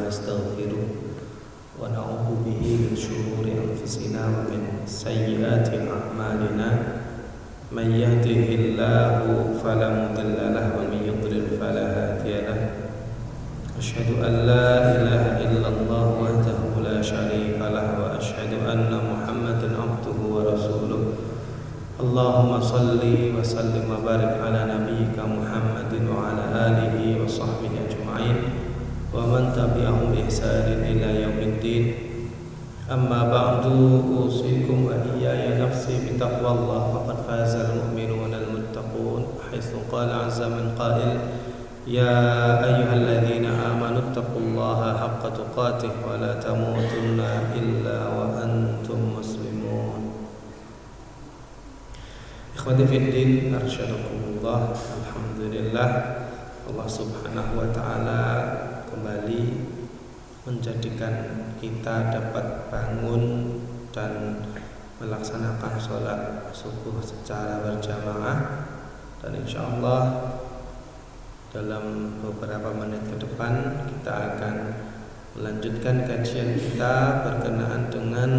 ونستغفره ونعوذ به من شرور أنفسنا ومن سيئات أعمالنا من يهده الله فلا مضل له ومن يضلل فلا هادي له أشهد أن لا إله إلا الله وحده لا شريك له وأشهد أن محمدا عبده ورسوله اللهم صل وسلم وبارك على نبيك محمد وعلى آله وصحبه أجمعين ومن تبعهم بإحسان إلى يوم الدين أما بعد أوصيكم وإياي نفسي بتقوى الله فقد فاز المؤمنون المتقون حيث قال عز من قائل يا أيها الذين آمنوا اتقوا الله حق تقاته ولا تموتن إلا وأنتم مسلمون. Ikhwati fiddin, arsyadakumullah. Alhamdulillah, Allah subhanahu wa ta'ala kembali menjadikan kita dapat bangun dan melaksanakan sholat subuh secara berjamaah. Dan insyaallah dalam beberapa menit ke depan kita akan melanjutkan kajian kita berkenaan dengan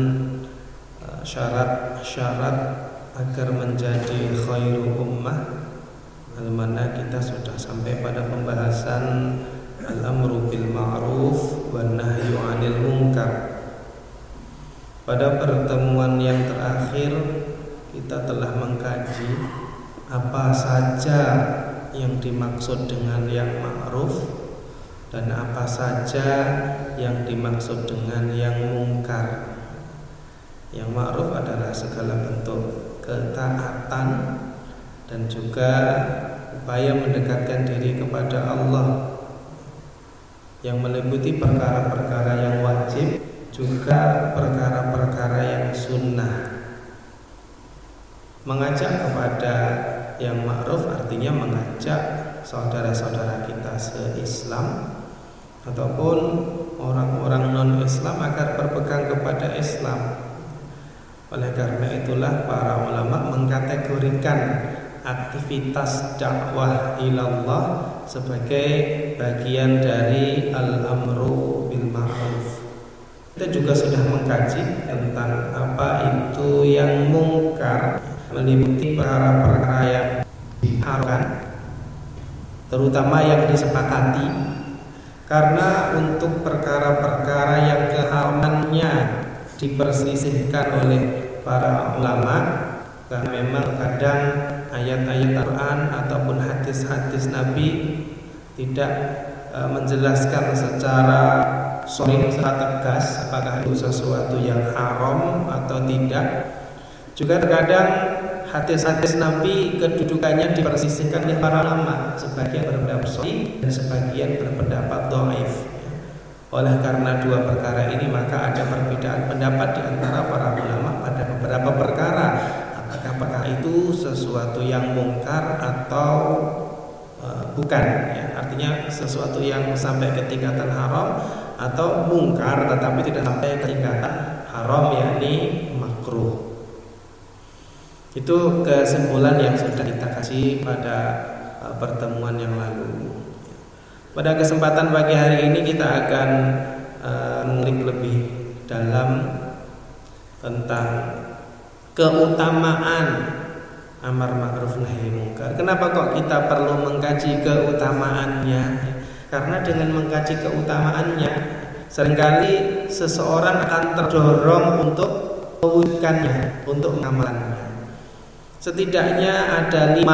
syarat-syarat agar menjadi khairu ummah, mana kita sudah sampai pada pembahasan al-amru bil ma'ruf wan nahyu 'anil munkar. Pada pertemuan yang terakhir kita telah mengkaji apa saja yang dimaksud dengan yang ma'ruf dan apa saja yang dimaksud dengan yang mungkar. Yang ma'ruf adalah segala bentuk ketaatan dan juga upaya mendekatkan diri kepada Allah yang meliputi perkara-perkara yang wajib juga perkara-perkara yang sunnah. Mengajak kepada yang ma'ruf artinya mengajak saudara-saudara kita se-Islam ataupun orang-orang non-Islam agar berpegang kepada Islam. Oleh karena itulah para ulama mengkategorikan aktivitas dakwah ilallah sebagai bagian dari al-amru bil ma'ruf. Kita juga sudah mengkaji tentang apa itu yang mungkar, meliputi perkara-perkara yang diharamkan, terutama yang disepakati. Karena untuk perkara-perkara yang keharamannya diperselisihkan oleh para ulama, karena memang kadang ayat-ayat Al-Quran ataupun hadis-hadis Nabi tidak menjelaskan secara sharih, secara tegas apakah itu sesuatu yang haram atau tidak. Juga terkadang hadis-hadis Nabi kedudukannya diperselisihkan oleh para ulama, sebagian berpendapat sahih dan sebagian berpendapat dhaif. Oleh karena dua perkara ini maka ada perbedaan pendapat di antara para ulama pada beberapa perkara, apakah itu sesuatu yang mungkar atau bukan, ya, artinya sesuatu yang sampai ke tingkatan haram atau mungkar tetapi tidak sampai ke tingkatan haram, yakni makruh. Itu kesimpulan yang sudah kita kasih pada pertemuan yang lalu. Pada kesempatan pagi hari ini kita akan mengulik lebih dalam tentang keutamaan amar ma'ruf nahi munkar. Kenapa kok kita perlu mengkaji keutamaannya? Karena dengan mengkaji keutamaannya seringkali seseorang akan terdorong untuk mewujudkannya, untuk mengamalkannya. Setidaknya ada 5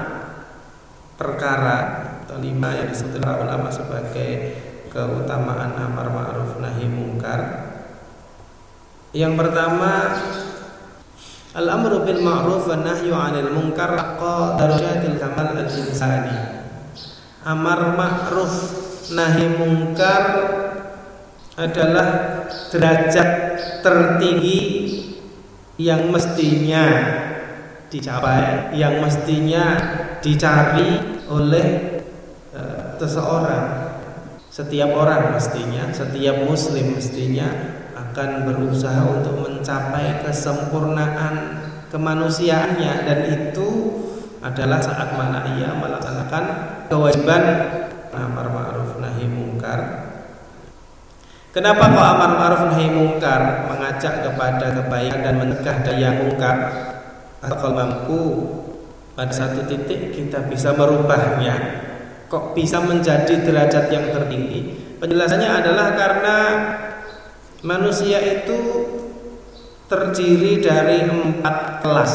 perkara atau 5 yang disebut para ulama sebagai keutamaan amar ma'ruf nahi munkar. Yang pertama, al-amru bil ma'ruf wan nahyu 'anil munkar aqqa darajatil kamal al-insani. Amar ma'ruf nahi munkar adalah derajat tertinggi yang mestinya dicapai, yang mestinya dicari oleh seseorang. Setiap orang mestinya, setiap muslim mestinya akan berusaha untuk mencapai kesempurnaan kemanusiaannya, dan itu adalah saat mana ia melaksanakan kewajiban amar ma'ruf nahi munkar. Kenapa kok amar ma'ruf nahi mungkar, mengajak kepada kebaikan dan mencegah dari yang mungkar? Atau kalau mampu pada satu titik kita bisa merubahnya, kok bisa menjadi derajat yang tertinggi? Penjelasannya adalah karena manusia itu terdiri dari 4 kelas.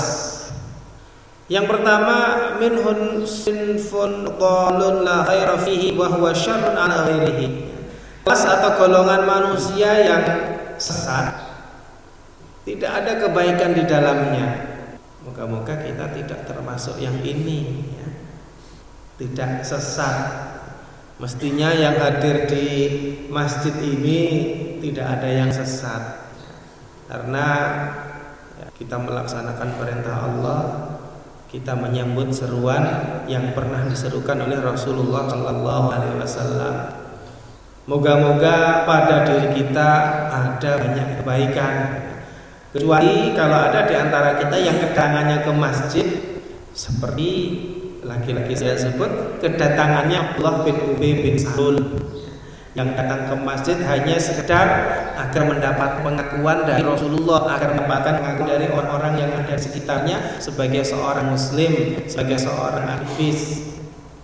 Yang pertama, minhun sinfun qalun la khaira fihi wa huwa syarrun ala ghairihi. Kelas atau golongan manusia yang sesat, tidak ada kebaikan di dalamnya. Moga-moga kita tidak termasuk yang ini, ya. Tidak sesat. Mestinya yang hadir di masjid ini tidak ada yang sesat, karena ya, kita melaksanakan perintah Allah, kita menyambut seruan yang pernah diserukan oleh Rasulullah SAW. Moga-moga pada diri kita ada banyak kebaikan. Kecuali kalau ada di antara kita yang kedatangannya ke masjid, seperti laki-laki saya sebut, kedatangannya Abdullah bin Ubay bin Salul, yang datang ke masjid hanya sekedar agar mendapat pengakuan dari Rasulullah, agar mendapatkan pengakuan dari orang-orang yang ada di sekitarnya sebagai seorang muslim, sebagai seorang aktivis.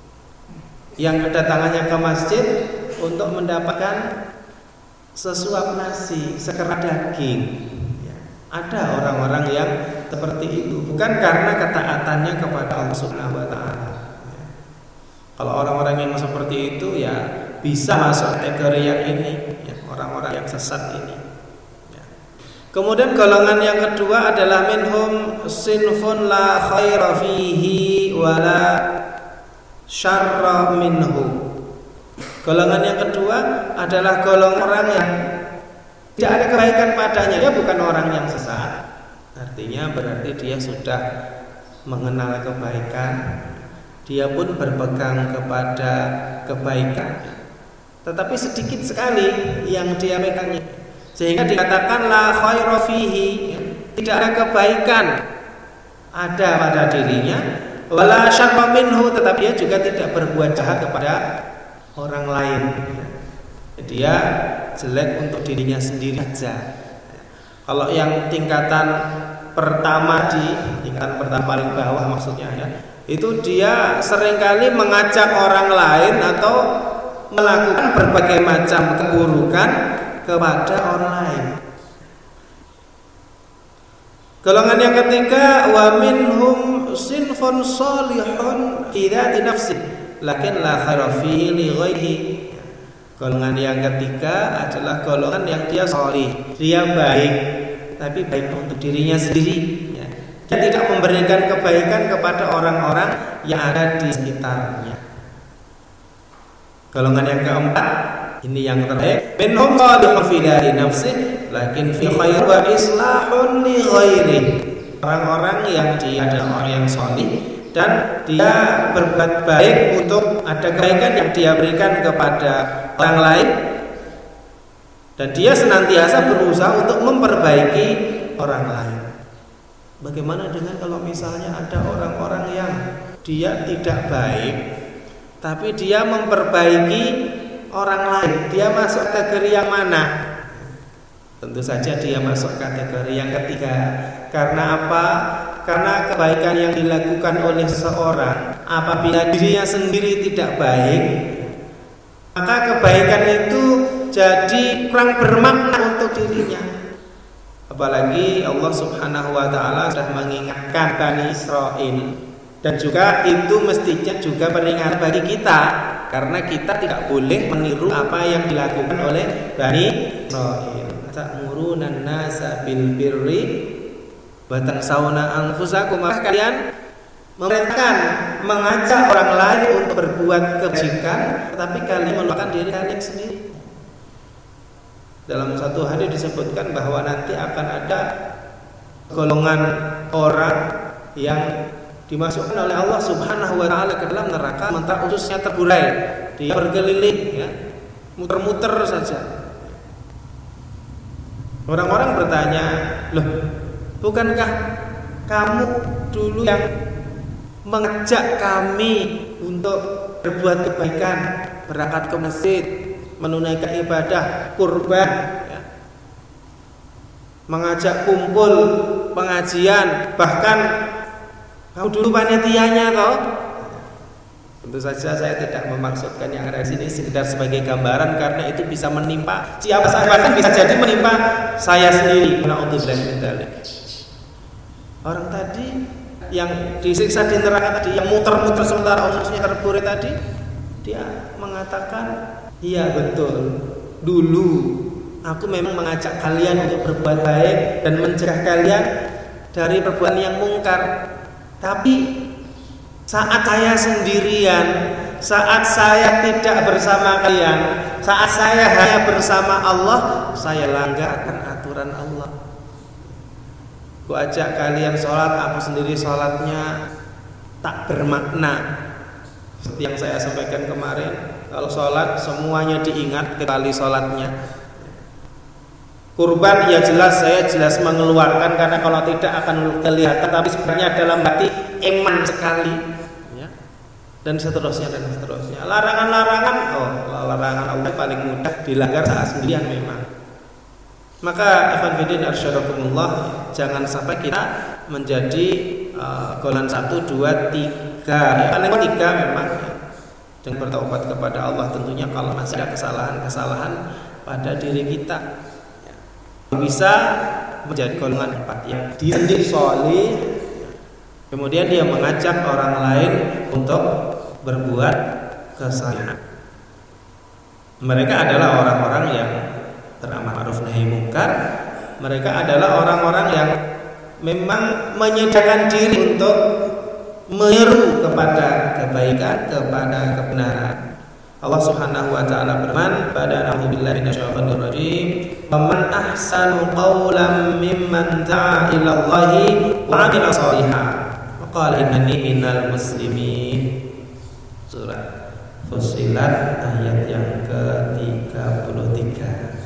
Yang kedatangannya ke masjid untuk mendapatkan sesuap nasi, sekerat daging. Ada orang-orang yang seperti itu, bukan karena ketaatannya kepada Allah Subhanahu wa taala. Kalau orang-orang yang seperti itu ya bisa masuk kategori yang ini, ya, orang-orang yang sesat ini. Ya. Kemudian golongan yang kedua adalah minhum sinfun la khaira fihi wala syarra minhu. Golongan yang kedua adalah golongan orang yang tidak ada kebaikan padanya. Dia bukan orang yang sesat, artinya berarti dia sudah mengenal kebaikan, dia pun berpegang kepada kebaikan, tetapi sedikit sekali yang dia pegangnya, sehingga dikatakan la khaira fihi, tidak ada kebaikan ada pada dirinya, wala syarra minhu, tetapi dia juga tidak berbuat jahat kepada orang lain. Dia jelek untuk dirinya sendiri saja. Kalau yang tingkatan pertama, di tingkatan pertama paling bawah maksudnya ya, itu dia seringkali mengajak orang lain atau melakukan berbagai macam keburukan kepada orang lain. Golongan yang ketiga, wa minhum sinfun salihun fi dzati nafsi lakin la khaira fihi li ghairihi. Golongan yang ketiga adalah golongan yang dia sholih, dia baik, tapi baik untuk dirinya sendiri, ya. Dia tidak memberikan kebaikan kepada orang-orang yang ada di sekitarnya. Golongan yang keempat, ini yang terbaik, minhum salihun fi dzati nafsi lakin fi khair wa islahun li ghairihi. Orang-orang yang dia adalah orang yang sholih dan dia berbuat baik untuk ada kebaikan yang dia berikan kepada orang lain, dan dia senantiasa berusaha untuk memperbaiki orang lain. Bagaimana dengan kalau misalnya ada orang-orang yang dia tidak baik tapi dia memperbaiki orang lain? Dia masuk kategori yang mana? Tentu saja dia masuk kategori yang ketiga. Karena apa? Karena kebaikan yang dilakukan oleh seseorang apabila dirinya sendiri tidak baik, maka kebaikan itu jadi kurang bermakna untuk dirinya. Apalagi Allah Subhanahu wa taala sudah mengingatkan Bani Israil, dan juga itu mestinya juga peringatan bagi kita, karena kita tidak boleh meniru apa yang dilakukan oleh Bani Israil. Ta'murunan nasa bil birri wa tansawna anfusakum. Kalian memerintahkan, mengajak orang lain untuk berbuat kebajikan, tetapi kalian melupakan diri kalian sendiri. Dalam satu hadis disebutkan bahwa nanti akan ada golongan orang yang dimasukkan oleh Allah Subhanahu wa taala ke dalam neraka, sementara ususnya terburai, dia berkeliling, ya, muter-muter saja. Orang-orang bertanya, loh, bukankah kamu dulu yang mengajak kami untuk berbuat kebaikan, berangkat ke masjid, menunaikan ibadah kurban, ya. Mengajak kumpul pengajian, bahkan kamu dulu panitianya toh. Tentu saja saya tidak memaksudkan yang ada di sini sekedar sebagai gambaran, karena itu bisa menimpa siapa saja, bahkan bisa jadi menimpa saya sendiri. Na'udzubillah min dzalik. Orang tadi yang disiksa di neraka tadi, yang muter-muter sementara ususnya terburai tadi, dia mengatakan, iya betul, dulu aku memang mengajak kalian untuk berbuat baik dan mencegah kalian dari perbuatan yang mungkar. Tapi saat saya sendirian, saat saya tidak bersama kalian, saat saya hanya bersama Allah, saya langgarkan aturan Allah. Ku ajak kalian sholat, aku sendiri sholatnya tak bermakna. Seperti yang saya sampaikan kemarin, kalau sholat semuanya diingat kecuali sholatnya. Kurban ya jelas, saya jelas mengeluarkan, karena kalau tidak akan kelihatan, tapi sebenarnya dalam hati iman sekali, ya. Dan seterusnya dan seterusnya. Larangan-larangan, larangan Allah paling mudah dilanggar saat sendirian memang. Maka ikhwan fillah arsyadakumullah, jangan sampai kita menjadi golongan 1, 2, 3. Paling 3 memang, ya. Dan bertaubat kepada Allah tentunya kalau masih ada kesalahan-kesalahan pada diri kita. Bisa menjadi golongan 4 yang dia sendiri sholih, kemudian dia mengajak orang lain untuk berbuat kesalahan. Mereka adalah orang-orang yang beramal ma'ruf nahi munkar. Mereka adalah orang-orang yang memang menyediakan diri untuk menyeru kepada kebaikan, kepada kebenaran. Allah Subhanahu wa taala berfirman pada a'udzubillahi minasyaitonir rajim, "Faman ahsanu qawlan mimman da'a ila Allahi wa 'amila shalihan wa qala innani minal muslimin." Surah Fussilat ayat yang ke-33.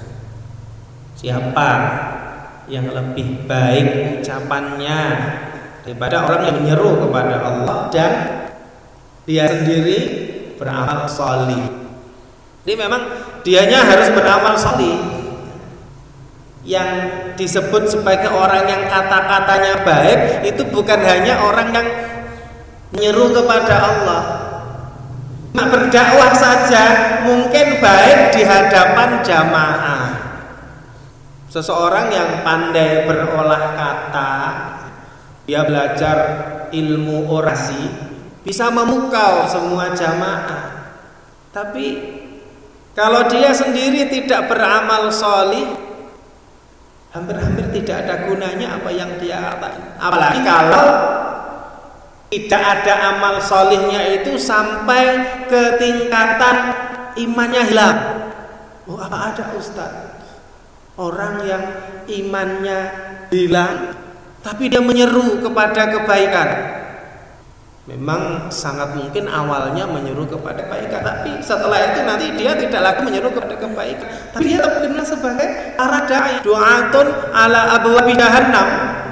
Siapa yang lebih baik ucapannya daripada orang yang menyeru kepada Allah dan dia sendiri beramal sholih. Jadi memang dianya harus beramal sholih. Yang disebut sebagai orang yang kata-katanya baik itu bukan hanya orang yang menyeru kepada Allah. Berdakwah saja mungkin baik di hadapan jamaah. Seseorang yang pandai berolah kata, dia belajar ilmu orasi, bisa memukau semua jamaah. Tapi kalau dia sendiri tidak beramal sholih, hampir-hampir tidak ada gunanya apa yang dia katakan. Apalagi kalau tidak ada amal sholihnya itu sampai ke tingkatan imannya hilang. Oh, apa ada Ustaz? Orang yang imannya hilang tapi dia menyeru kepada kebaikan. Memang sangat mungkin awalnya menyeru kepada kebaikan, tapi setelah itu nanti dia tidak lagi menyeru kepada kebaikan, tapi dia tetap dikenal sebagai para dai, du'atun ala abwabi jahannam.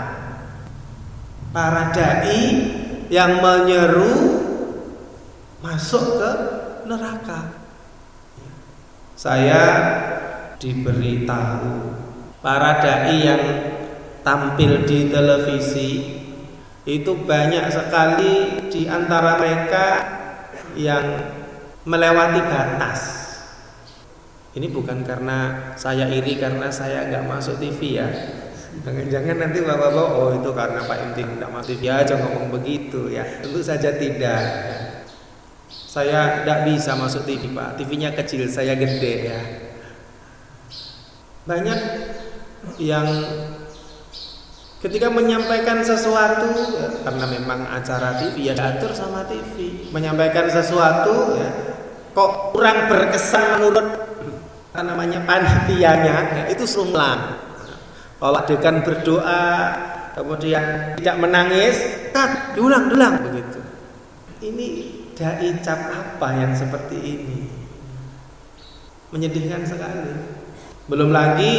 Para dai yang menyeru masuk ke neraka. Saya diberitahu para dai yang tampil di televisi itu banyak sekali di antara mereka yang melewati batas. Ini bukan karena saya iri karena saya nggak masuk TV ya. Jangan-jangan nanti bapak-bapak, oh itu karena Pak Imtin nggak masuk TV aja ngomong begitu ya. Tentu saja tidak. Saya tidak bisa masuk TV Pak. TV-nya kecil, saya gede ya. Banyak yang ketika menyampaikan sesuatu ya, karena memang acara TV ya diatur sama TV, menyampaikan sesuatu ya, kok kurang berkesan menurut namanya panitianya ya, itu sumlang. Kalau adegan berdoa kemudian tidak menangis, diulang begitu. Ini dai cap apa yang seperti ini? Menyedihkan sekali. Belum lagi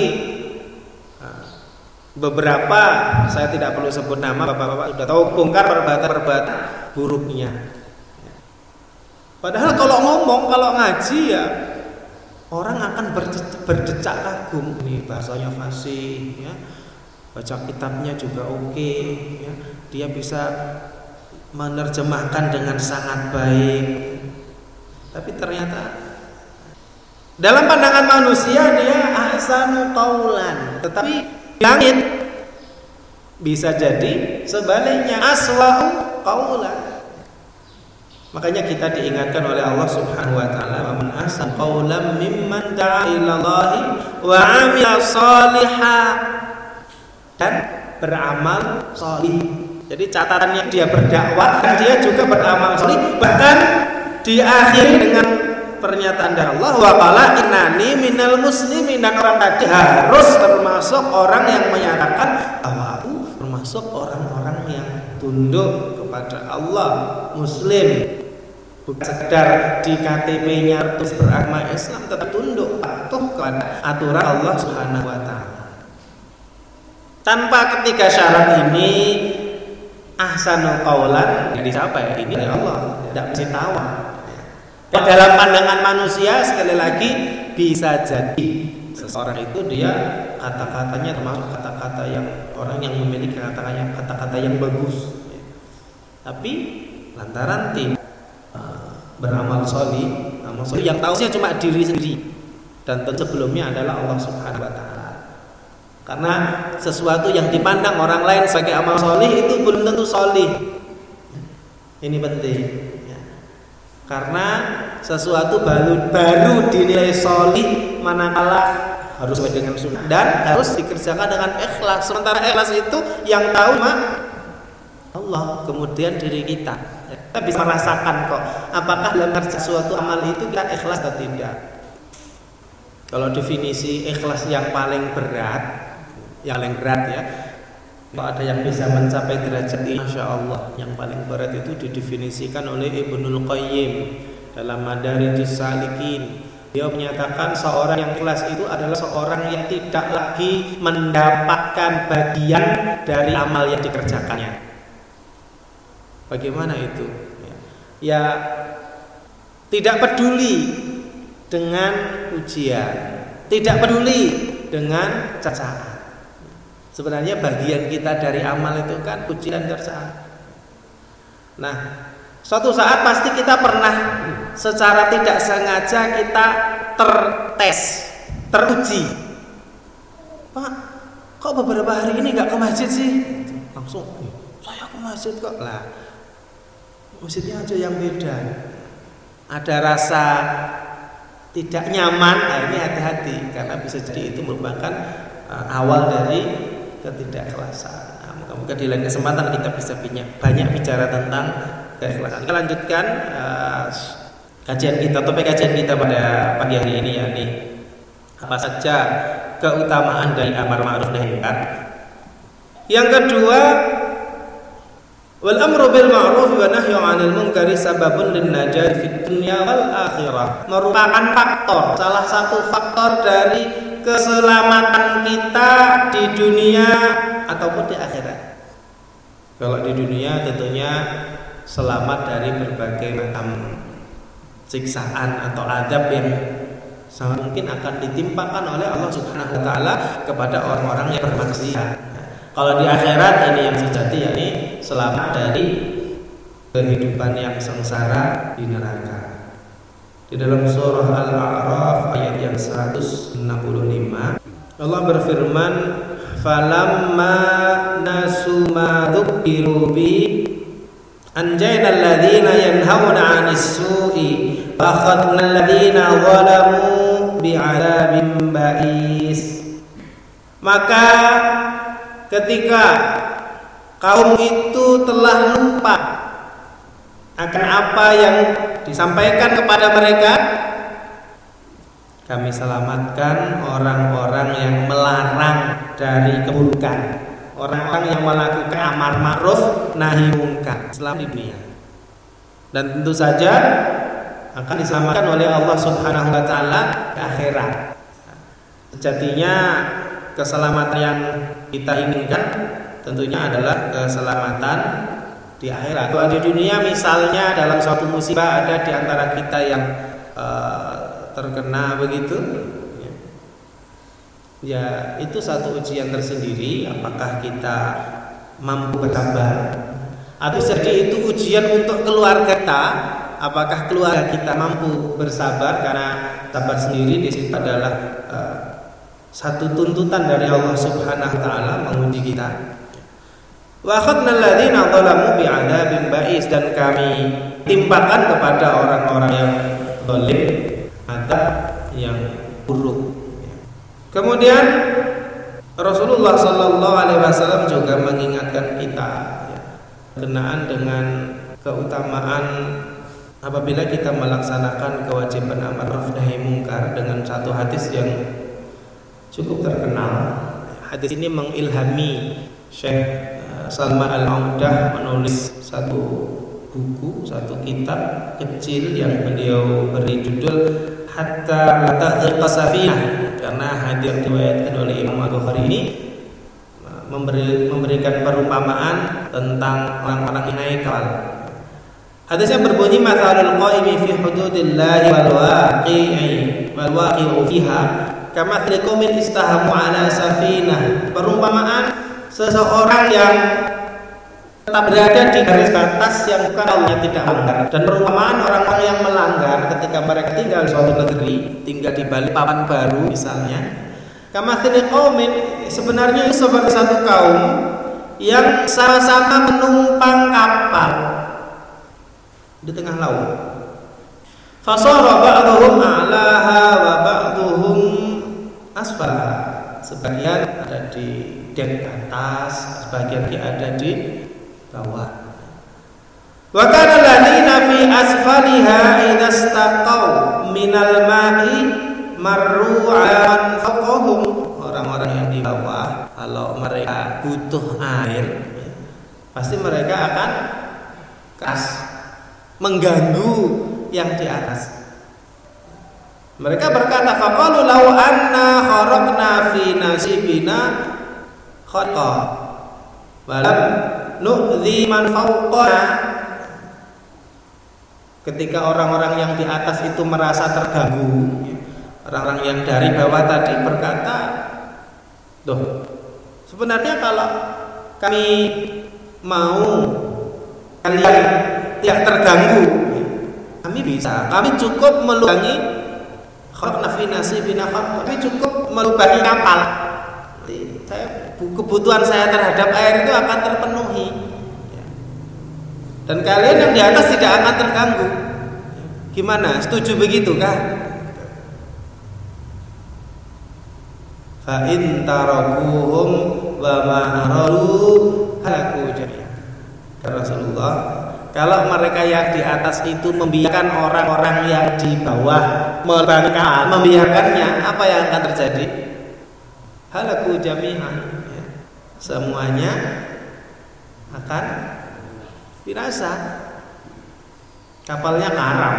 beberapa, saya tidak perlu sebut nama, bapak-bapak sudah tahu bongkar perbuatan buruknya. Padahal kalau ngomong, kalau ngaji ya orang akan berdecak kagum. Ini bahasanya fasih, ya. Baca kitabnya juga oke, ya. Dia bisa menerjemahkan dengan sangat baik. Tapi ternyata dalam pandangan manusia dia ahsanu qaulan, tetapi langit bisa jadi sebaliknya aswa'u qaulan. Makanya kita diingatkan oleh Allah Subhanahu wa taala, "Man ahsana qaulan mimman da'a ila Allahi wa 'amila shalihan," dan beramal shalih. Jadi catatannya dia berdakwah dan dia juga beramal shalih, bahkan diakhiri dengan pernyataan dari Allah, wa qala innani minal muslimin, dan orang tadi harus termasuk orang yang menyatakan bahwa aku termasuk orang-orang yang tunduk kepada Allah, muslim. Bukan sekedar di KTP-nya terus beragama Islam, tetap tunduk patuh kepada aturan Allah Subhanahu wa taala. Tanpa ketiga syarat ini, ahsanul qaulan jadi siapa ya? Ini dari Allah, tidak bisa tawar. Dalam pandangan manusia sekali lagi bisa jadi seseorang itu dia kata-katanya termasuk kata-kata yang orang yang memiliki kata-kata yang bagus, tapi lantaran tidak beramal sholih, amal sholih yang tahu cuma diri sendiri, dan tentu sebelumnya adalah Allah Subhanahu wa taala. Karena sesuatu yang dipandang orang lain sebagai amal sholih itu belum tentu sholih. Ini penting. Karena sesuatu baru dinilai sholih manakala harus sesuai dengan sunnah dan harus dikerjakan dengan ikhlas. Sementara ikhlas itu yang tahu Allah, kemudian diri kita. Kita bisa merasakan kok apakah dalam sesuatu amal itu kita ikhlas atau tidak. Kalau definisi ikhlas yang paling berat ya, kalau ada yang bisa mencapai derajat ini, Masya Allah, yang paling berat itu didefinisikan oleh Ibnul Qayyim dalam Madarijus Salikin. Dia menyatakan seorang yang ikhlas itu adalah seorang yang tidak lagi mendapatkan bagian dari amal yang dikerjakannya. Bagaimana itu? Ya, tidak peduli dengan ujian, tidak peduli dengan cacaan. Sebenarnya bagian kita dari amal itu kan puji dan cacaan. Nah, suatu saat pasti kita pernah secara tidak sengaja kita teruji. Pak, kok beberapa hari ini nggak ke masjid sih? Langsung, saya ke masjid kok. Lah, masjidnya aja yang beda. Ada rasa tidak nyaman. Nah, ini hati-hati karena bisa jadi itu merupakan awal dari ketidakikhlasan. Nah, moga-moga di lain kesempatan kita bisa banyak bicara tentang keikhlasan. Kita lanjutkan topik kajian kita pada pagi hari ini, yakni apa saja keutamaan dari amar ma'ruf nahi munkar. Yang kedua, wal amru bil ma'ruf wa nahyu 'anil munkari sababun lin najati fid dunya wal akhirah. Merupakan salah satu faktor dari keselamatan kita di dunia ataupun di akhirat. Kalau di dunia tentunya selamat dari berbagai macam siksaan atau azab yang sangat mungkin akan ditimpakan oleh Allah Subhanahu wa taala kepada orang-orang yang bermaksiat. Kalau di akhirat ini yang sejati, yakni selamat dari kehidupan yang sengsara di neraka. Di dalam surah Al-A'raf ayat yang 165 Allah berfirman, falamma nasu ma dzukkiru bi anjayna alladhina yanhauna 'anis su'i wa akhadna alladhina zalamu bi'adzabin ba'is. Maka ketika kaum itu telah lupa akan apa yang disampaikan kepada mereka, kami selamatkan orang-orang yang melarang dari keburukan, orang-orang yang melakukan amar ma'ruf nahi munkar selama di dunia, dan tentu saja akan diselamatkan oleh Allah Subhanahu wa taala di akhirat. Sejatinya keselamatan yang kita inginkan tentunya adalah keselamatan di akhirat. Kalau di dunia misalnya dalam suatu musibah ada di antara kita yang terkena begitu, ya itu satu ujian tersendiri. Apakah kita mampu bersabar? Atau jadi itu ujian untuk keluarga kita. Apakah keluarga kita mampu bersabar? Karena sabar sendiri di situ adalah satu tuntutan dari Allah Subhanahu wa taala menguji kita. Wa akhadna alladziina zalamu bi'adzabin ba'is, dan kami timpakan kepada orang-orang yang zalim azab yang buruk. Kemudian Rasulullah sallallahu alaihi wasallam juga mengingatkan kita berkenaan dengan keutamaan apabila kita melaksanakan kewajiban amar ma'ruf nahi munkar dengan satu hadis yang cukup terkenal. Hadis ini mengilhami Syekh Salman Al-Audah menulis satu buku, satu kitab kecil yang beliau beri judul Hatta la taghriqa safinah, karena hadis diriwayatkan oleh Imam Al-Bukhari ini memberikan perumpamaan tentang orang-orang yang naik kapal. Hadisnya berbunyi mathalul qaimi fi hududillahi wal waqi'u fiha kama qaumin istahamu ala safinah. Perumpamaan seseorang yang tetap berada di garis batas yang bukan Allah tidak melanggar, dan perumpamaan orang-orang yang melanggar ketika mereka tinggal di suatu negeri, tinggal di balik papan baru misalnya. Kamathili qaumin, sebenarnya itu seperti satu kaum yang sama-sama menumpang kapal di tengah laut. Fasara ba'dhum a'laha wa ba'dhum asfalaha. Sebagian ada di dek atas, sebagian ada di bawah. Wa kana alladziina fi asfaliha idza istaqaw minal ma'i marru 'ala man fawqahum. Orang-orang yang di bawah kalau mereka butuh air, pasti mereka akan keras mengganggu yang di atas. Mereka berkata, faqalu law anna kharaqna fi nasibina khaqa walam nu'dhi man fawqana. Ketika orang-orang yang di atas itu merasa terganggu, orang-orang yang dari bawah tadi berkata, "Loh, sebenarnya kalau kami mau kalian tidak terganggu, kami bisa. Kami cukup melubangi kami cukup melubangi kapal. Kebutuhan saya terhadap air itu akan terpenuhi. Dan kalian yang di atas tidak akan terganggu. Gimana? Setuju begitu kah?" Fa in tarakuhum wa ma aralu halaku jami'an. Rasulullah, kalau mereka yang di atas itu membiarkan orang-orang yang di bawah melanggar, membiarkannya, apa yang akan terjadi? Halaku jami'an, semuanya akan binasa. Kapalnya karam.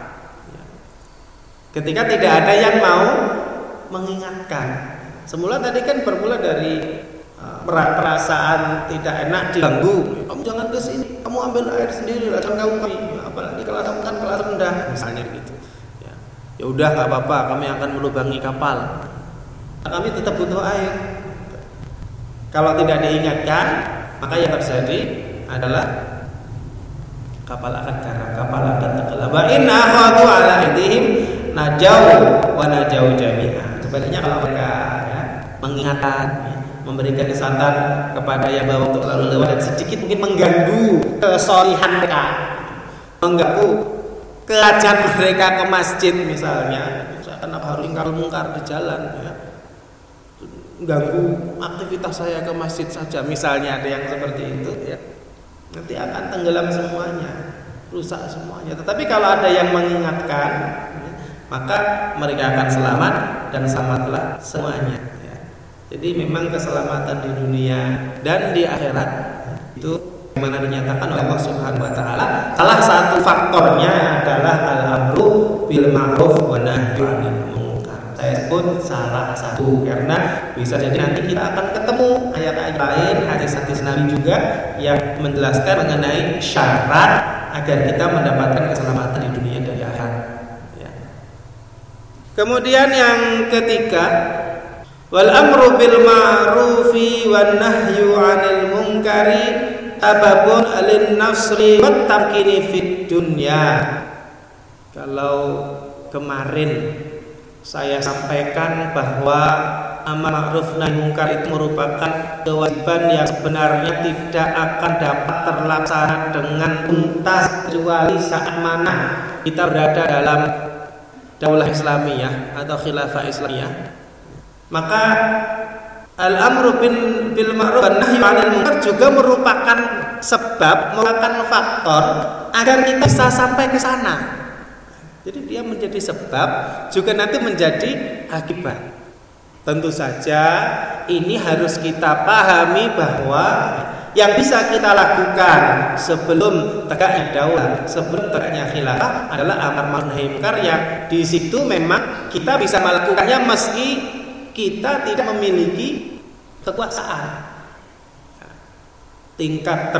Ketika tidak ada yang mau mengingatkan. Semula tadi kan bermula dari perasaan tidak enak, diganggu. Kamu jangan ke sini, kamu ambil air sendiri, jangan kamu kami. Apalagi kalau kamu kan kelas rendah, misalnya gitu. Ya udah, nggak apa-apa, kami akan melubangi kapal. Kami tetap butuh air. Kalau tidak diingatkan, maka yang terjadi adalah kapal akan karam, kapal akan tenggelam. Wa inna akhadhu ala aydihim najau wa najau jami'an. Sebenarnya kalau mereka mengingatkan, memberikan kesadaran kepada yang bawa untuk lalu lewat, dan sedikit mungkin mengganggu kesolihan mereka, mengganggu kelajan mereka ke masjid misalnya, kenapa harus ingkar mungkar di jalan, ya, ganggu aktivitas saya ke masjid saja misalnya, ada yang seperti itu, ya, nanti akan tenggelam semuanya, rusak semuanya. Tetapi kalau ada yang mengingatkan, maka mereka akan selamat dan selamatlah semuanya. Jadi memang keselamatan di dunia dan di akhirat itu mana dinyatakan oleh Allah Subhanahu wa taala, salah satu faktornya adalah al-amru bil ma'ruf wa nahyi 'anil munkar. Saya sebut salah satu karena bisa jadi nanti kita akan ketemu ayat-ayat lain, hadis-hadis Nabi juga yang menjelaskan mengenai syarat agar kita mendapatkan keselamatan di dunia dan di akhirat. Ya. Kemudian yang ketiga, wal amru bil ma'rufi wan nahyu 'anil munkari sababun lin nasri wat tamkini fid dunya. Kalau kemarin saya sampaikan bahwa amar ma'ruf nahi munkar itu merupakan kewajiban yang sebenarnya tidak akan dapat terlaksana dengan tuntas kecuali saat mana kita berada dalam daulah Islamiyah atau khilafah Islamiyah. Maka al-amru bil ma'ruf wan nahyu 'anil munkar juga merupakan sebab, merupakan faktor agar kita bisa sampai ke sana. Jadi dia menjadi sebab juga nanti menjadi akibat. Tentu saja ini harus kita pahami bahwa yang bisa kita lakukan sebelum tegaknya daulah, sebelum tegaknya khilafah adalah amar ma'ruf nahi munkar, yang di situ memang kita bisa melakukannya meski kita tidak memiliki kekuasaan. Tingkat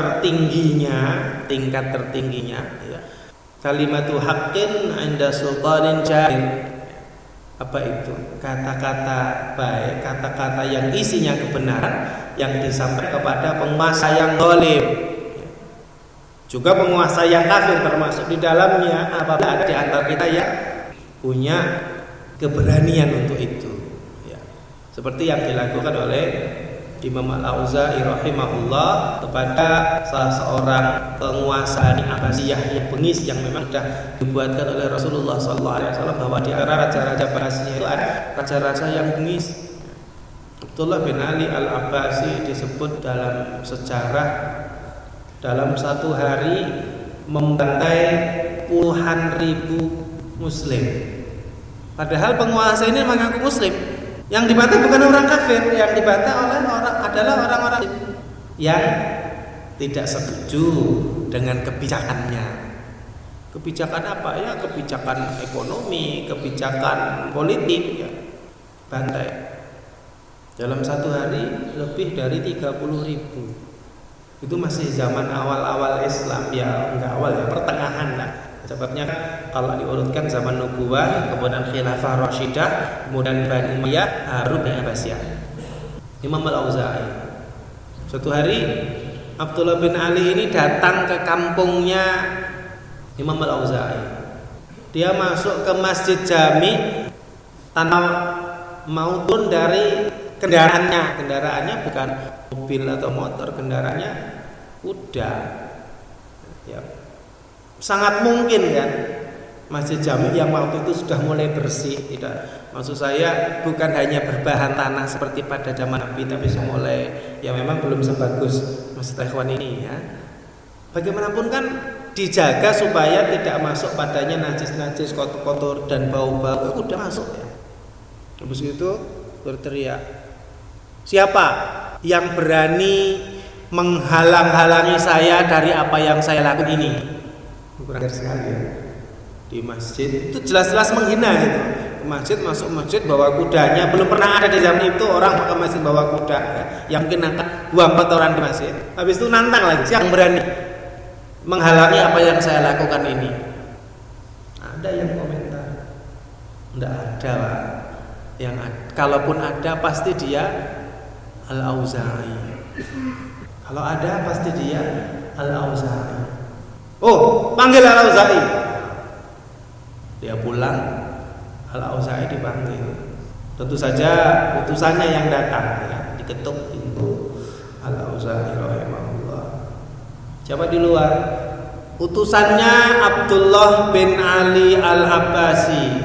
tertingginya ya. Kalimatu haqqin 'inda sultanin jahil. Apa itu? Kata-kata baik, kata-kata yang isinya kebenaran yang disampaikan kepada penguasa yang zalim. Juga penguasa yang kafir termasuk di dalamnya, apabila ada di antara kita yang punya keberanian untuk itu. Ya. Seperti yang dilakukan oleh Imam Al-Auza'i rahimahullah kepada salah seorang penguasa di Abbasiyah yang bengis, yang memang sudah dibuatkan oleh Rasulullah SAW bahwa di antara raja-raja Abbasiyah itu ada raja-raja yang bengis. Abdullah bin Ali Al-Abbasi disebut dalam sejarah dalam satu hari membantai puluhan ribu muslim. Padahal penguasa ini mengaku muslim. Yang dibantai bukan orang kafir, yang dibantai adalah orang-orang yang tidak setuju dengan kebijakannya. Kebijakan apa ya? Kebijakan ekonomi, kebijakan politik ya. Bantai. Dalam satu hari lebih dari 30.000. Itu masih zaman awal-awal Islam ya, enggak awal ya, pertengahan lah. Sebabnya kalau diurutkan zaman Nubuwah, kemudian Khilafah Rashidah, kemudian Bani Umayyah, Harun dan Abbasiyah. Imam Al-Auza'i. Suatu hari Abdullah bin Ali ini datang ke kampungnya Imam Al-Auza'i. Dia masuk ke Masjid Jami tanpa mau turun dari kendaraannya bukan mobil atau motor, kendaraannya kuda. Ya. Sangat mungkin kan Masjid Jami yang waktu itu sudah mulai bersih, tidak, maksud saya bukan hanya berbahan tanah seperti pada zaman Nabi, tapi sudah mulai ya memang belum sebagus Masjid Ikhwan ini ya. Bagaimanapun kan dijaga supaya tidak masuk padanya najis-najis, kotor-kotor dan bau-bau. Udah masuk ya. Habis itu berteriak, siapa yang berani menghalang-halangi saya dari apa yang saya lakukan ini? Kurang sekali ya. Di masjid itu jelas-jelas menghina itu. Ke masjid, masuk masjid bawa kudanya. Belum pernah ada di zaman itu orang ke masjid bawa kuda ya. Yang mungkin akan buang kotoran di masjid. Habis itu nantang lagi, siapa yang berani menghalangi apa yang saya lakukan ini? Ada yang komentar, enggak ada lah. Kalaupun ada pasti dia Al-Auza'i. Kalau ada pasti dia Al-Auza'i. Oh, panggil Al-Auza'i. Dia pulang, Al-Auza'i dipanggil. Tentu saja utusannya yang datang ya, diketuk pintu. Al-Auza'i rahimahullah. Siapa di luar? Utusannya Abdullah bin Ali Al-Abbasi.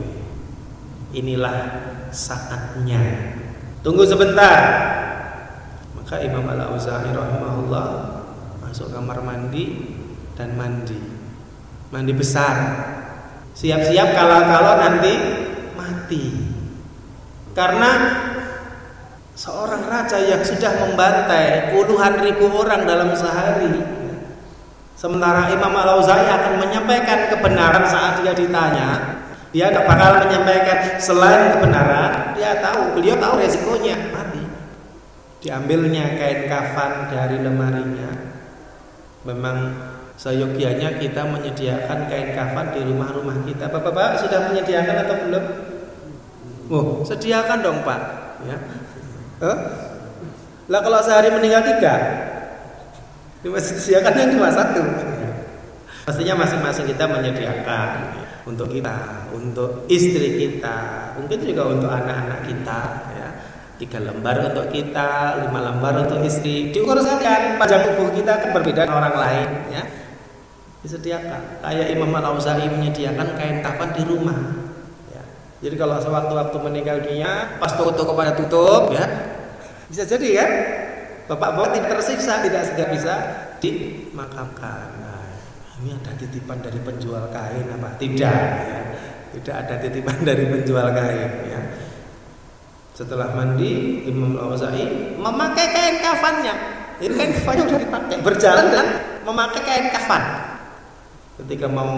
Inilah saatnya. Tunggu sebentar. Maka Imam Al-Auza'i rahimahullah masuk kamar mandi dan mandi besar, siap-siap kalau nanti mati. Karena seorang raja yang sudah membantai puluhan ribu orang dalam sehari, sementara Imam Al-Auza'i akan menyampaikan kebenaran saat dia ditanya, dia tidak bakal menyampaikan selain kebenaran. Beliau tahu resikonya mati. Diambilnya kain kafan dari lemarinya. Memang seyogianya kita menyediakan kain kafan di rumah-rumah kita. Bapak-bapak sudah menyediakan atau belum? Oh, sediakan dong Pak. Ya. Lah kalau sehari meninggal 3, disediakan yang cuma 1. Pastinya masing-masing kita menyediakan untuk kita, untuk istri kita, mungkin juga untuk anak-anak kita. Ya. 3 lembar untuk kita, 5 lembar untuk istri. Diukur saja panjang tubuh kita kan berbeda dengan orang lain. Ya. Disediakan. Kayak Imam Al-Auza'i menyediakan kain kafan di rumah. Ya. Jadi kalau sewaktu-waktu meninggal dunia, pas toko-toko pada tutup, ya bisa jadi kan, bapak-bapak tidak tersiksa, tidak segera bisa dimakamkan. Nah, ini ada titipan dari penjual kain apa? Tidak, ya. Tidak ada titipan dari penjual kain. Ya. Setelah mandi, Imam Al-Auza'i memakai kain kafannya. Ini kain kafannya sudah dipakai, berjalan dan memakai kain kafan. Ketika mau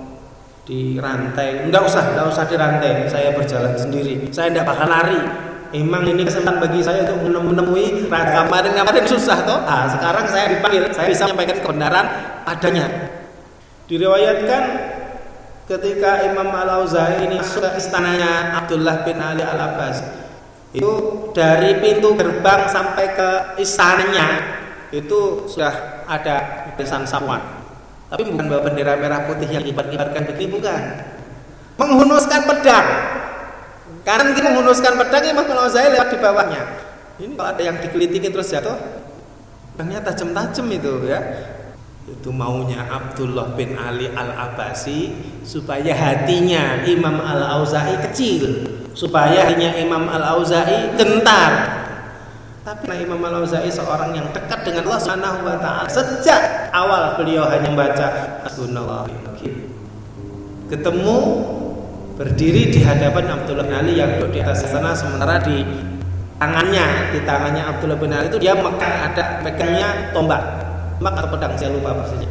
dirantai, enggak usah dirantai, saya berjalan sendiri, saya tidak bakal lari. Emang ini kesempatan bagi saya untuk menemui kemarin susah toh. Sekarang saya dipanggil, saya bisa menyampaikan kebenaran adanya. Diriwayatkan ketika Imam Al-Auza'i ini masuk ke istananya Abdullah bin Ali Al-Abbas, itu dari pintu gerbang sampai ke istananya itu sudah ada tulisan sawan. Tapi bukan bawa bendera merah putih yang dikibar-kibarkan begini, bukan. Menghunuskan pedang. Karena kita menghunuskan pedang, Imam Al-Auza'i lewat di bawahnya. Ini kalau ada yang dikelitiki terus jatuh, pedangnya tajam-tajam itu, ya. Itu maunya Abdullah bin Ali Al-Abbasi supaya hatinya Imam Al-Auza'i kecil, supaya hatinya Imam Al-Auza'i gentar. Tapi Imam Al-Auza'i seorang yang dekat dengan Allah Subhanahu wa taala. Sejak awal beliau hanya membaca Hasbunallahu wa ni'mal wakil. Ketemu berdiri di hadapan Abdullah bin Ali yang duduk di atas sana, sementara di tangannya Abdullah bin Ali itu dia ada pegangnya tombak atau pedang, saya lupa persisnya.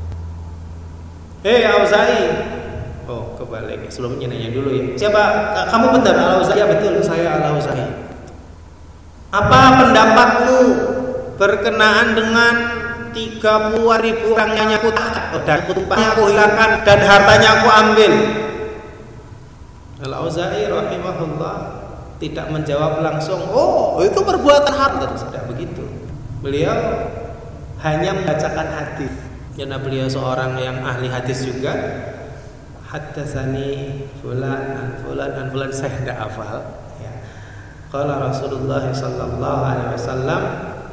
Auza'i. Oh, kebalik. Sebelumnya nanya dulu ya. Siapa? Kamu benar Al-Auza'i? Ya, betul, saya Al-Auza'i. Apa pendapatmu berkenaan dengan 30.000 orang yang aku tangkap dan tumpahnya aku hilangkan dan hartanya aku ambil? Al-Auza'i rahimahullah tidak menjawab langsung, oh itu perbuatan haram, tidak begitu. Beliau hanya membacakan hadis, karena beliau seorang yang ahli hadis juga. Haddatsani fulan an fulan an fulan, saya tidak hafal. Qala Rasulullah sallallahu alaihi wasallam,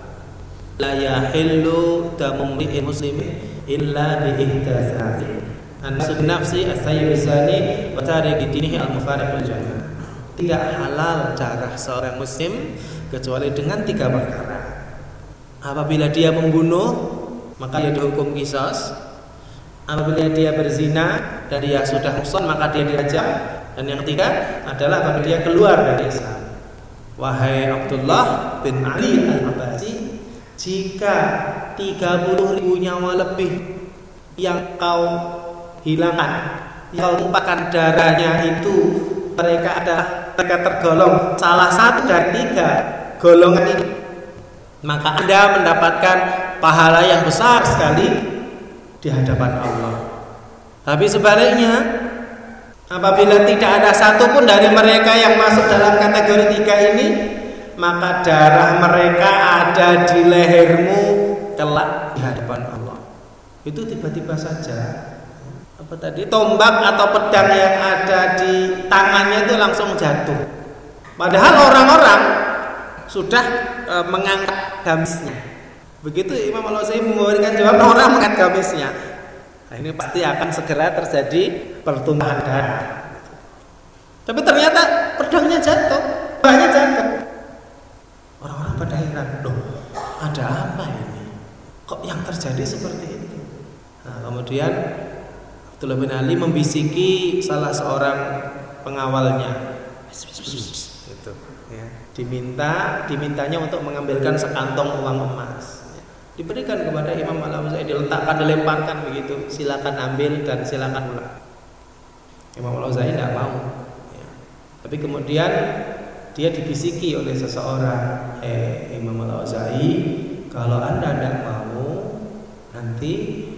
la yahillu damu muslimin illa bi ihdatsati. An-nafsu nafsi as-sayyizani wa tariqi dinihi al-mufariq bil jannah. Tidak halal darah seorang muslim kecuali dengan 3 perkara. Apabila dia membunuh, maka dia dihukum qisas. Apabila dia berzina dan dia sudah muhsan, maka dia dirajam. Dan yang ketiga adalah apabila dia keluar dari Islam. Wahai Abdullah bin Ali Al-Abbasi, jika 30.000 nyawa lebih yang kau hilangkan, yang kau tumpahkan darahnya itu, mereka tergolong salah satu dari 3 golongan ini, maka Anda mendapatkan pahala yang besar sekali di hadapan Allah. Tapi sebaliknya, apabila tidak ada satupun dari mereka yang masuk dalam kategori 3 ini, maka darah mereka ada di lehermu kelak di hadapan Allah. Itu tiba-tiba saja tombak atau pedang yang ada di tangannya itu langsung jatuh. Padahal orang-orang sudah mengangkat gamisnya. Begitu Imam Al-Auza'i memberikan jawaban, orang mengangkat gamisnya. Nah, ini pasti akan segera terjadi pertumpahan darah. Tapi ternyata pedangnya jatuh, banyak jatuh. Orang-orang pada heran, loh, ada apa ini? Kok yang terjadi seperti itu? Nah, kemudian Abdullah bin Ali membisiki salah seorang pengawalnya, gitu, ya. Dimintanya untuk mengambilkan sekantong uang emas. Diberikan kepada Imam Al-Auza'i, diletakkan, dilemparkan begitu, silakan ambil dan silakan pulang. Imam Al-Auza'i tidak mau. Ya. Tapi kemudian dia dibisiki oleh seseorang, Imam Al-Auza'i, kalau Anda tidak mau, nanti